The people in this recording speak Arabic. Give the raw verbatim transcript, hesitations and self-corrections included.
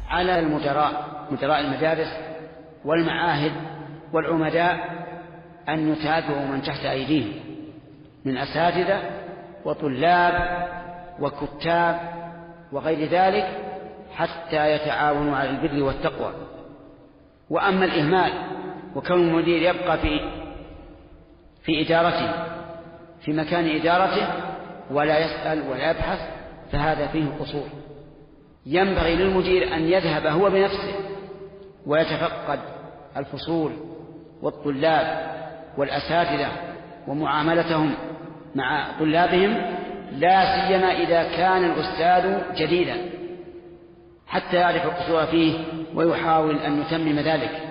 على المدراء مدراء المدارس والمعاهد والعمداء أن يتابعوا من تحت أيديهم من أساتذة وطلاب وكتاب وغير ذلك حتى يتعاونوا على البر والتقوى. وأما الإهمال وكون المدير يبقى في في إدارته في مكان إدارته ولا يسأل ولا يبحث فهذا فيه قصور. ينبغي للمدير أن يذهب هو بنفسه ويتفقد الفصول والطلاب والأساتذة ومعاملتهم مع طلابهم، لا سيما إذا كان الأستاذ جديدا، حتى يعرف القصور فيه ويحاول أن يتمم ذلك.